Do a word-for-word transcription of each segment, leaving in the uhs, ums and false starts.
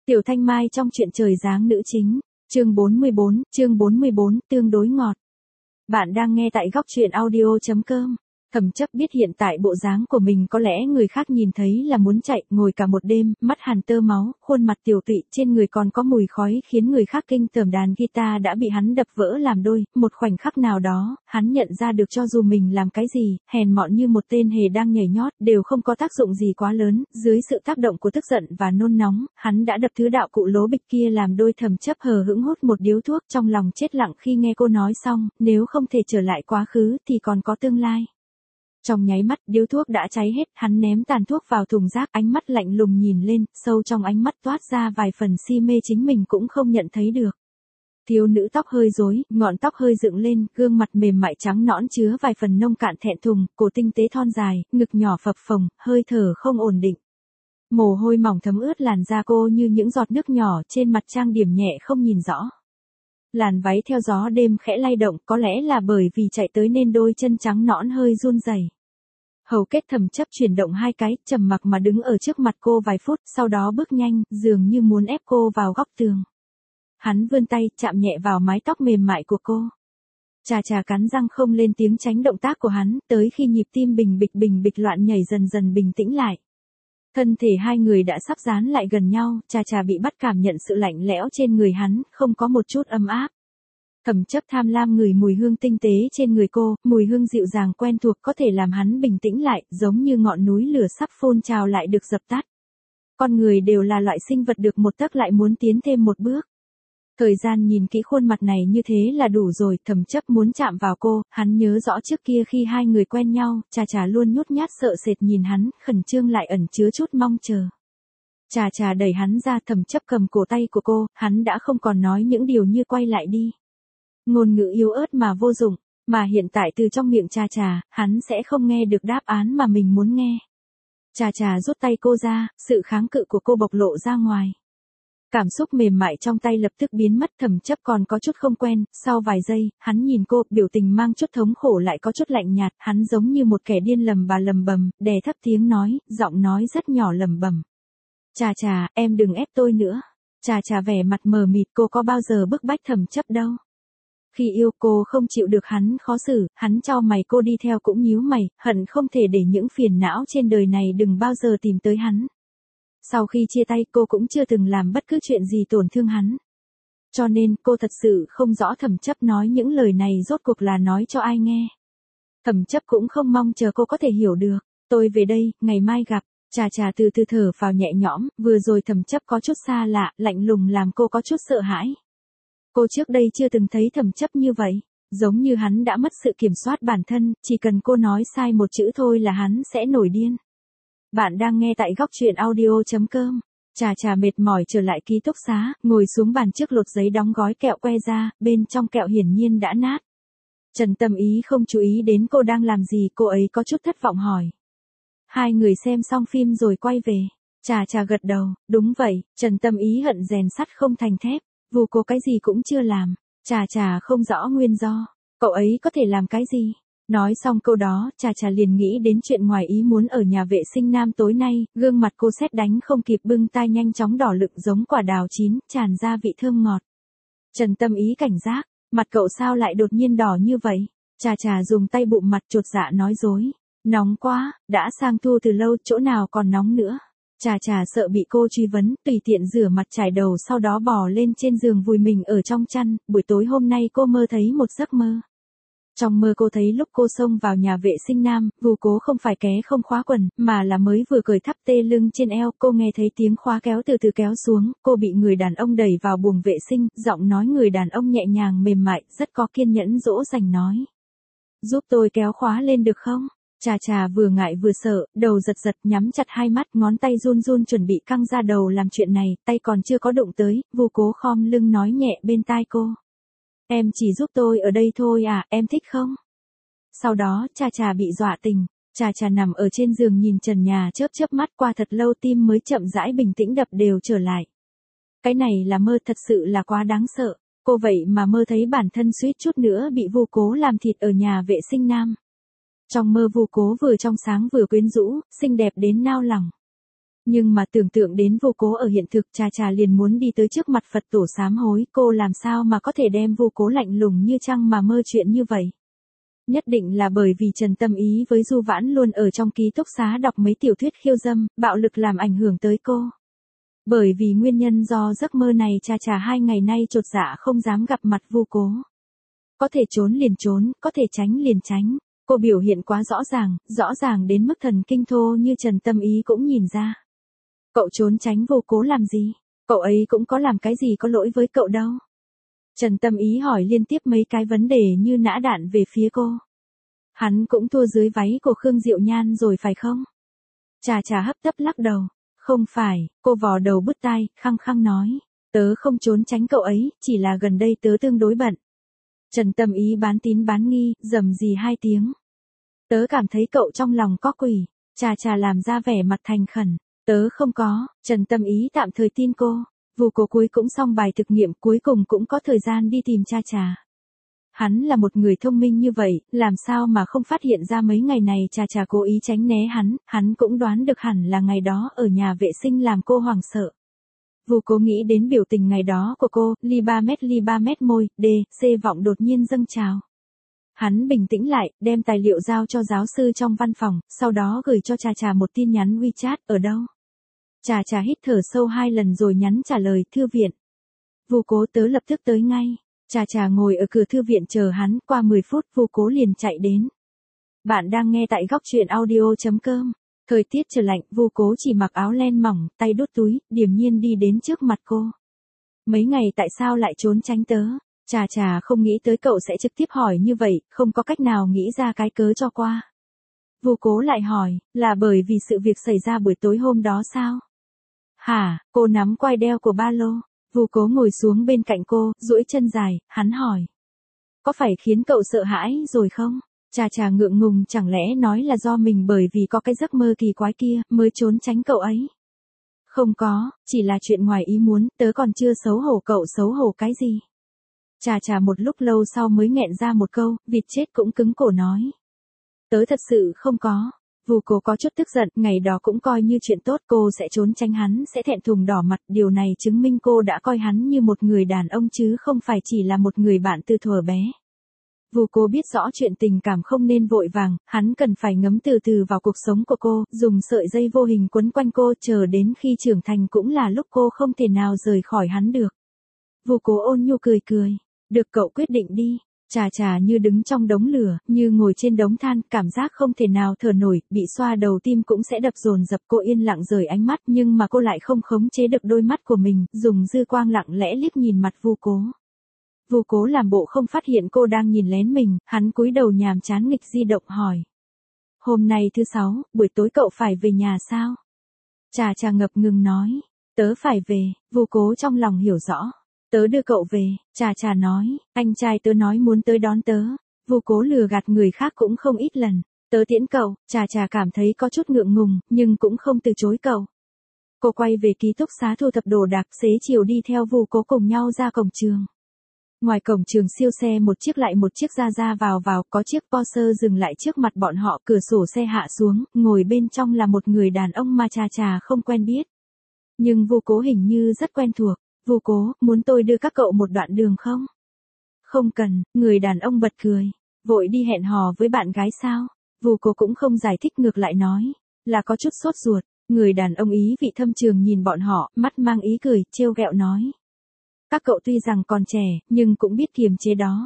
Tiểu Thanh Mai trong Chuyện Trời Giáng nữ chính, chương bốn mươi bốn, chương bốn mươi bốn, tương đối ngọt. Bạn đang nghe tại góc truyện audio chấm com. Thẩm Chấp biết hiện tại bộ dáng của mình có lẽ người khác nhìn thấy là muốn chạy, ngồi cả một đêm, mắt hàn tơ máu, khuôn mặt tiều tụy, trên người còn có mùi khói khiến người khác kinh tởm. Đàn guitar đã bị hắn đập vỡ làm đôi, một khoảnh khắc nào đó, hắn nhận ra được cho dù mình làm cái gì, hèn mọn như một tên hề đang nhảy nhót, đều không có tác dụng gì quá lớn. Dưới sự tác động của tức giận và nôn nóng, hắn đã đập thứ đạo cụ lố bịch kia làm đôi. Thẩm Chấp hờ hững hút một điếu thuốc, trong lòng chết lặng khi nghe cô nói xong, nếu không thể trở lại quá khứ thì còn có tương lai. Trong nháy mắt, điếu thuốc đã cháy hết, hắn ném tàn thuốc vào thùng rác, ánh mắt lạnh lùng nhìn lên, sâu trong ánh mắt toát ra vài phần si mê chính mình cũng không nhận thấy được. Thiếu nữ tóc hơi rối, ngọn tóc hơi dựng lên, gương mặt mềm mại trắng nõn chứa vài phần nông cạn thẹn thùng, cổ tinh tế thon dài, ngực nhỏ phập phồng, hơi thở không ổn định. Mồ hôi mỏng thấm ướt làn da cô như những giọt nước nhỏ, trên mặt trang điểm nhẹ không nhìn rõ. Làn váy theo gió đêm khẽ lay động, có lẽ là bởi vì chạy tới nên đôi chân trắng nõn hơi run rẩy. Hầu kết Thẩm Chấp chuyển động hai cái, trầm mặc mà đứng ở trước mặt cô vài phút, sau đó bước nhanh, dường như muốn ép cô vào góc tường. Hắn vươn tay, chạm nhẹ vào mái tóc mềm mại của cô. Chà chà cắn răng không lên tiếng tránh động tác của hắn, tới khi nhịp tim bình bịch bình bịch loạn nhảy dần dần bình tĩnh lại. Thân thể hai người đã sắp dán lại gần nhau, Chà Chà bị bắt cảm nhận sự lạnh lẽo trên người hắn, không có một chút ấm áp. Thẩm Chấp tham lam ngửi mùi hương tinh tế trên người cô, mùi hương dịu dàng quen thuộc có thể làm hắn bình tĩnh lại, giống như ngọn núi lửa sắp phun trào lại được dập tắt. Con người đều là loại sinh vật được một tấc lại muốn tiến thêm một bước. Thời gian nhìn kỹ khuôn mặt này như thế là đủ rồi. Thẩm Chấp muốn chạm vào cô, hắn nhớ rõ trước kia khi hai người quen nhau, Chà Chà luôn nhút nhát sợ sệt nhìn hắn, khẩn trương lại ẩn chứa chút mong chờ. Chà Chà đẩy hắn ra, Thẩm Chấp cầm cổ tay của cô, hắn đã không còn nói những điều như quay lại đi. Ngôn ngữ yếu ớt mà vô dụng, mà hiện tại từ trong miệng Chà Chà, hắn sẽ không nghe được đáp án mà mình muốn nghe. Chà Chà rút tay cô ra, sự kháng cự của cô bộc lộ ra ngoài. Cảm xúc mềm mại trong tay lập tức biến mất. Thẩm Chấp còn có chút không quen, sau vài giây, hắn nhìn cô, biểu tình mang chút thống khổ lại có chút lạnh nhạt, hắn giống như một kẻ điên lầm bà lầm bầm, đè thấp tiếng nói, giọng nói rất nhỏ lầm bầm. Chà Chà, em đừng ép tôi nữa. Chà Chà vẻ mặt mờ mịt, cô có bao giờ bức bách Thẩm Chấp đâu. Khi yêu cô không chịu được hắn khó xử, hắn chau mày, cô đi theo cũng nhíu mày, hận không thể để những phiền não trên đời này đừng bao giờ tìm tới hắn. Sau khi chia tay cô cũng chưa từng làm bất cứ chuyện gì tổn thương hắn. Cho nên cô thật sự không rõ Thẩm Chấp nói những lời này rốt cuộc là nói cho ai nghe. Thẩm Chấp cũng không mong chờ cô có thể hiểu được. Tôi về đây, ngày mai gặp. Chà Chà từ từ thở vào nhẹ nhõm, vừa rồi Thẩm Chấp có chút xa lạ, lạnh lùng làm cô có chút sợ hãi. Cô trước đây chưa từng thấy Thẩm Chấp như vậy. Giống như hắn đã mất sự kiểm soát bản thân, chỉ cần cô nói sai một chữ thôi là hắn sẽ nổi điên. Bạn đang nghe tại góc truyện audio chấm com. Chà Chà mệt mỏi trở lại ký túc xá, ngồi xuống bàn trước lột giấy đóng gói kẹo que ra, bên trong kẹo hiển nhiên đã nát. Trần Tâm Ý không chú ý đến cô đang làm gì, cô ấy có chút thất vọng hỏi. Hai người xem xong phim rồi quay về. Chà Chà gật đầu, đúng vậy. Trần Tâm Ý hận rèn sắt không thành thép, vù cô cái gì cũng chưa làm. Chà Chà không rõ nguyên do, cậu ấy có thể làm cái gì. Nói xong câu đó, Chà Chà liền nghĩ đến chuyện ngoài ý muốn ở nhà vệ sinh nam tối nay, gương mặt cô sét đánh không kịp bưng tai nhanh chóng đỏ lựng giống quả đào chín, tràn ra vị thơm ngọt. Trần Tâm Ý cảnh giác, mặt cậu sao lại đột nhiên đỏ như vậy? Chà Chà dùng tay bụm mặt chột dạ nói dối. Nóng quá, đã sang thu từ lâu, chỗ nào còn nóng nữa. Chà Chà sợ bị cô truy vấn, tùy tiện rửa mặt chải đầu sau đó bò lên trên giường vùi mình ở trong chăn. Buổi tối hôm nay cô mơ thấy một giấc mơ. Trong mơ cô thấy lúc cô xông vào nhà vệ sinh nam, vù cố không phải ké không khóa quần, mà là mới vừa cởi thắt tê lưng trên eo, cô nghe thấy tiếng khóa kéo từ từ kéo xuống, cô bị người đàn ông đẩy vào buồng vệ sinh, giọng nói người đàn ông nhẹ nhàng mềm mại, rất có kiên nhẫn dỗ dành nói. Giúp tôi kéo khóa lên được không? Chà Chà vừa ngại vừa sợ, đầu giật giật, nhắm chặt hai mắt, ngón tay run run chuẩn bị căng ra đầu làm chuyện này, tay còn chưa có đụng tới, vù cố khom lưng nói nhẹ bên tai cô. Em chỉ giúp tôi ở đây thôi à, em thích không? Sau đó, Chà Chà bị dọa tỉnh, Chà Chà nằm ở trên giường nhìn trần nhà chớp chớp mắt, qua thật lâu tim mới chậm rãi bình tĩnh đập đều trở lại. Cái này là mơ, thật sự là quá đáng sợ, cô vậy mà mơ thấy bản thân suýt chút nữa bị vu cố làm thịt ở nhà vệ sinh nam. Trong mơ vu cố vừa trong sáng vừa quyến rũ, xinh đẹp đến nao lòng. Nhưng mà tưởng tượng đến Vu Cố ở hiện thực, Trà Trà liền muốn đi tới trước mặt Phật tổ sám hối, cô làm sao mà có thể đem Vu Cố lạnh lùng như trăng mà mơ chuyện như vậy. Nhất định là bởi vì Trần Tâm Ý với Du Vãn luôn ở trong ký túc xá đọc mấy tiểu thuyết khiêu dâm, bạo lực làm ảnh hưởng tới cô. Bởi vì nguyên nhân do giấc mơ này, Trà Trà hai ngày nay chột dạ không dám gặp mặt Vu Cố. Có thể trốn liền trốn, có thể tránh liền tránh. Cô biểu hiện quá rõ ràng, rõ ràng đến mức thần kinh thô như Trần Tâm Ý cũng nhìn ra. Cậu trốn tránh Vu Cố làm gì? Cậu ấy cũng có làm cái gì có lỗi với cậu đâu. Trần Tâm Ý hỏi liên tiếp mấy cái vấn đề như nã đạn về phía cô. Hắn cũng thua dưới váy của Khương Diệu Nhan rồi phải không? Trà Trà hấp tấp lắc đầu. Không phải, cô vò đầu bứt tai, khăng khăng nói. Tớ không trốn tránh cậu ấy, chỉ là gần đây tớ tương đối bận. Trần Tâm Ý bán tín bán nghi, rầm rì hai tiếng. Tớ cảm thấy cậu trong lòng có quỷ. Trà Trà làm ra vẻ mặt thành khẩn. Tớ không có. Trần Tâm Ý tạm thời tin cô. Vu Cố cuối cũng xong bài thực nghiệm, cuối cùng cũng có thời gian đi tìm Trà Trà. Hắn là một người thông minh như vậy, làm sao mà không phát hiện ra mấy ngày này Trà Trà cố ý tránh né hắn, hắn cũng đoán được hẳn là ngày đó ở nhà vệ sinh làm cô hoảng sợ. Vu Cố nghĩ đến biểu tình ngày đó của cô, ly ba mét ly ba mét môi, D, C vọng đột nhiên dâng trào. Hắn bình tĩnh lại, đem tài liệu giao cho giáo sư trong văn phòng, sau đó gửi cho Trà Trà một tin nhắn WeChat, ở đâu? Trà Trà hít thở sâu hai lần rồi nhắn trả lời, thư viện. Vu Cố tớ lập tức tới ngay. Trà Trà ngồi ở cửa thư viện chờ hắn, qua mười phút Vu Cố liền chạy đến. Bạn đang nghe tại góc truyện audio chấm com. Thời tiết trời lạnh, Vu Cố chỉ mặc áo len mỏng, tay đút túi, điềm nhiên đi đến trước mặt cô. Mấy ngày tại sao lại trốn tránh tớ? Trà Trà không nghĩ tới cậu sẽ trực tiếp hỏi như vậy, không có cách nào nghĩ ra cái cớ cho qua. Vu Cố lại hỏi, là bởi vì sự việc xảy ra buổi tối hôm đó sao? Hả? Cô nắm quai đeo của ba lô. Vu Cố ngồi xuống bên cạnh cô, duỗi chân dài, hắn hỏi. Có phải khiến cậu sợ hãi rồi không? Trà Trà ngượng ngùng, chẳng lẽ nói là do mình bởi vì có cái giấc mơ kỳ quái kia, mới trốn tránh cậu ấy? Không có, chỉ là chuyện ngoài ý muốn, tớ còn chưa xấu hổ, cậu xấu hổ cái gì? Trà Trà một lúc lâu sau mới nghẹn ra một câu, vịt chết cũng cứng cổ nói. Tớ thật sự không có. Vu Cố có chút tức giận, ngày đó cũng coi như chuyện tốt, cô sẽ trốn tránh hắn, sẽ thẹn thùng đỏ mặt, điều này chứng minh cô đã coi hắn như một người đàn ông chứ không phải chỉ là một người bạn từ thuở bé. Vu Cố biết rõ chuyện tình cảm không nên vội vàng, hắn cần phải ngấm từ từ vào cuộc sống của cô, dùng sợi dây vô hình quấn quanh cô, chờ đến khi trưởng thành cũng là lúc cô không thể nào rời khỏi hắn được. Vu Cố ôn nhu cười cười, được cậu quyết định đi. Trà Trà như đứng trong đống lửa, như ngồi trên đống than, cảm giác không thể nào thở nổi, bị xoa đầu tim cũng sẽ đập dồn dập. Cô yên lặng rời ánh mắt, nhưng mà cô lại không khống chế được đôi mắt của mình, dùng dư quang lặng lẽ liếc nhìn mặt Vu Cố. Vu Cố làm bộ không phát hiện cô đang nhìn lén mình, hắn cúi đầu nhàm chán nghịch di động hỏi. Hôm nay thứ sáu, buổi tối cậu phải về nhà sao? Trà Trà ngập ngừng nói, tớ phải về. Vu Cố trong lòng hiểu rõ. Tớ đưa cậu về. Trà Trà nói, anh trai tớ nói muốn tới đón tớ. Vu Cố lừa gạt người khác cũng không ít lần. Tớ tiễn cậu. Trà Trà cảm thấy có chút ngượng ngùng, nhưng cũng không từ chối cậu. Cô quay về ký túc xá thu thập đồ đạc, xế chiều đi theo Vu Cố cùng nhau ra cổng trường. Ngoài cổng trường siêu xe một chiếc lại một chiếc ra ra vào vào, có chiếc Porsche dừng lại trước mặt bọn họ, cửa sổ xe hạ xuống, ngồi bên trong là một người đàn ông mà Trà Trà không quen biết. Nhưng Vu Cố hình như rất quen thuộc. Vu Cố, muốn tôi đưa các cậu một đoạn đường không? Không cần, người đàn ông bật cười. Vội đi hẹn hò với bạn gái sao? Vu Cố cũng không giải thích, ngược lại nói, là có chút sốt ruột. Người đàn ông ý vị thâm trường nhìn bọn họ, mắt mang ý cười, trêu ghẹo nói. Các cậu tuy rằng còn trẻ, nhưng cũng biết kiềm chế đó.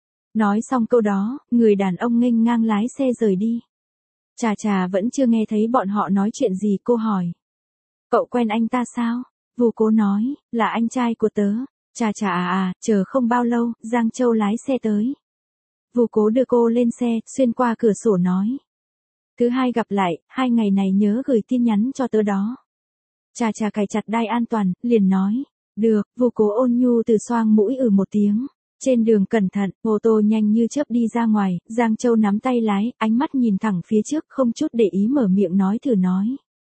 Nói xong câu đó, người đàn ông nghênh ngang lái xe rời đi. Trà Trà vẫn chưa nghe thấy bọn họ nói chuyện gì, cô hỏi. Cậu quen anh ta sao? Vu Cố nói, là anh trai của tớ. Trà Trà à à, chờ không bao lâu, Giang Châu lái xe tới. Vu Cố đưa cô lên xe, xuyên qua cửa sổ nói. Thứ hai gặp lại, hai ngày này nhớ gửi tin nhắn cho tớ đó. Trà Trà cài chặt đai an toàn, liền nói. Được. Vu Cố ôn nhu từ xoang mũi ừ một tiếng. Trên đường cẩn thận, ô tô nhanh như chớp đi ra ngoài, Giang Châu nắm tay lái, ánh mắt nhìn thẳng phía trước, không chút để ý mở miệng nói thử nói.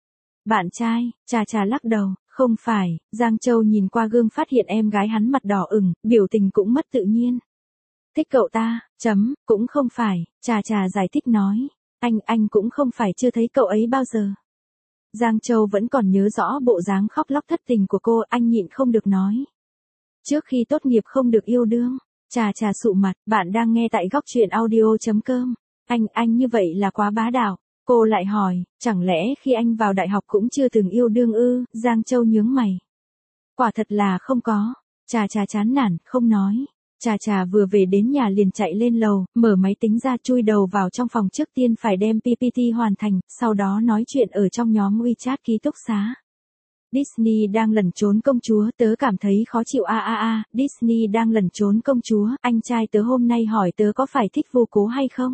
Bạn trai? Trà Trà lắc đầu. Không phải. Giang Châu nhìn qua gương phát hiện em gái hắn mặt đỏ ửng, biểu tình cũng mất tự nhiên. Thích cậu ta? Chấm, cũng không phải. Trà Trà giải thích nói. Anh, anh cũng không phải chưa thấy cậu ấy bao giờ. Giang Châu vẫn còn nhớ rõ bộ dáng khóc lóc thất tình của cô, anh nhịn không được nói. Trước khi tốt nghiệp không được yêu đương. Chà chà sụ mặt, bạn đang nghe tại góc truyện audio.com. Anh, anh như vậy là quá bá đạo. Cô lại hỏi, chẳng lẽ khi anh vào đại học cũng chưa từng yêu đương ư? Giang Châu nhướng mày. Quả thật là không có. Chà chà chán nản, không nói. Chà chà vừa về đến nhà liền chạy lên lầu, mở máy tính ra chui đầu vào trong phòng, trước tiên phải đem pê pê tê hoàn thành, sau đó nói chuyện ở trong nhóm WeChat ký túc xá. Disney đang lẩn trốn công chúa, tớ cảm thấy khó chịu a a a, Disney đang lẩn trốn công chúa, anh trai tớ hôm nay hỏi tớ có phải thích Vu Cố hay không?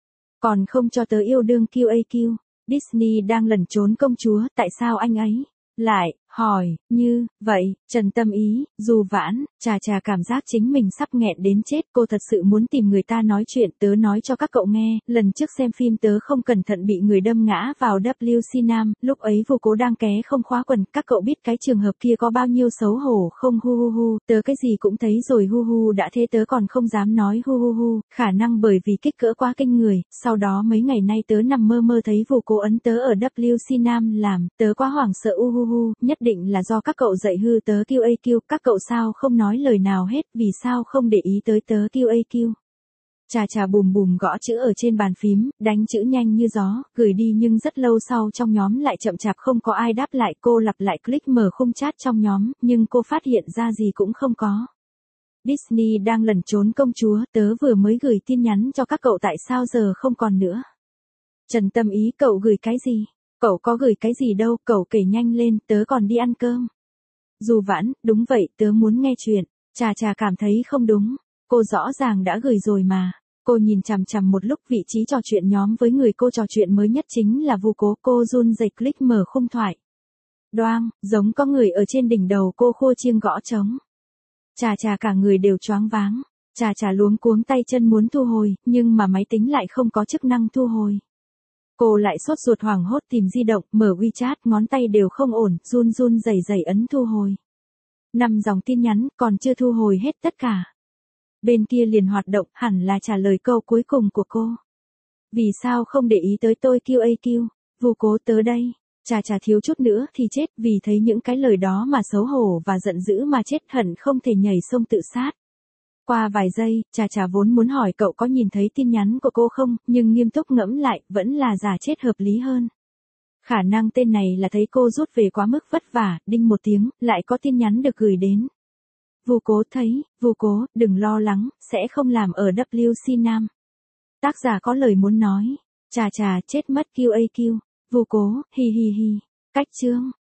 Còn không cho tớ yêu đương quy a quy. Disney đang lẩn trốn công chúa, tại sao anh ấy lại hỏi như vậy? Trần Tâm Ý, Dù Vãn, chà chà cảm giác chính mình sắp nghẹn đến chết, cô thật sự muốn tìm người ta nói chuyện, tớ nói cho các cậu nghe, lần trước xem phim tớ không cẩn thận bị người đâm ngã vào vê xê Nam, lúc ấy Vu Cố đang ké không khóa quần, các cậu biết cái trường hợp kia có bao nhiêu xấu hổ không? Hu hu hu, tớ cái gì cũng thấy rồi, hu hu, đã thế tớ còn không dám nói hu hu hu, khả năng bởi vì kích cỡ quá kinh người, sau đó mấy ngày nay tớ nằm mơ mơ thấy Vu Cố ấn tớ ở vê xê Nam làm, tớ quá hoảng sợ u hu hu, nhất định là do các cậu dạy hư tớ quy a quy, các cậu sao không nói lời nào hết, vì sao không để ý tới tớ quy a quy. Chà chà bùm bùm gõ chữ ở trên bàn phím, đánh chữ nhanh như gió, gửi đi nhưng rất lâu sau trong nhóm lại chậm chạp không có ai đáp lại, cô lặp lại click mở khung chat trong nhóm, nhưng cô phát hiện ra gì cũng không có. Disney đang lẩn trốn công chúa, tớ vừa mới gửi tin nhắn cho các cậu, tại sao giờ không còn nữa? Trần Tâm Ý, cậu gửi cái gì? Cậu có gửi cái gì đâu, cậu kể nhanh lên, tớ còn đi ăn cơm. Dù Vãn, đúng vậy, tớ muốn nghe chuyện. Chà chà cảm thấy không đúng. Cô rõ ràng đã gửi rồi mà. Cô nhìn chằm chằm một lúc, vị trí trò chuyện nhóm với người cô trò chuyện mới nhất chính là Vu Cố, cô run rẩy click mở khung thoại. Đoang, giống có người ở trên đỉnh đầu cô khua chiêng gõ trống. Chà chà cả người đều choáng váng. Chà chà luống cuống tay chân muốn thu hồi, nhưng mà máy tính lại không có chức năng thu hồi. Cô lại sốt ruột hoảng hốt tìm di động, mở WeChat, ngón tay đều không ổn, run run rẩy rẩy ấn thu hồi. Năm dòng tin nhắn, còn chưa thu hồi hết tất cả. Bên kia liền hoạt động, hẳn là trả lời câu cuối cùng của cô. Vì sao không để ý tới tôi quy a quy? Vu Cố tớ đây. Chà chà thiếu chút nữa thì chết, vì thấy những cái lời đó mà xấu hổ và giận dữ mà chết, hận không thể nhảy sông tự sát. Qua vài giây, chà chà vốn muốn hỏi cậu có nhìn thấy tin nhắn của cô không, nhưng nghiêm túc ngẫm lại, vẫn là giả chết hợp lý hơn. Khả năng tên này là thấy cô rút về quá mức vất vả, đinh một tiếng, lại có tin nhắn được gửi đến. Vu Cố thấy, Vu Cố, đừng lo lắng, sẽ không làm ở vê xê Nam. Tác giả có lời muốn nói. Chà chà chết mất quy a quy. Vu Cố, hi hi hi. Cách chương.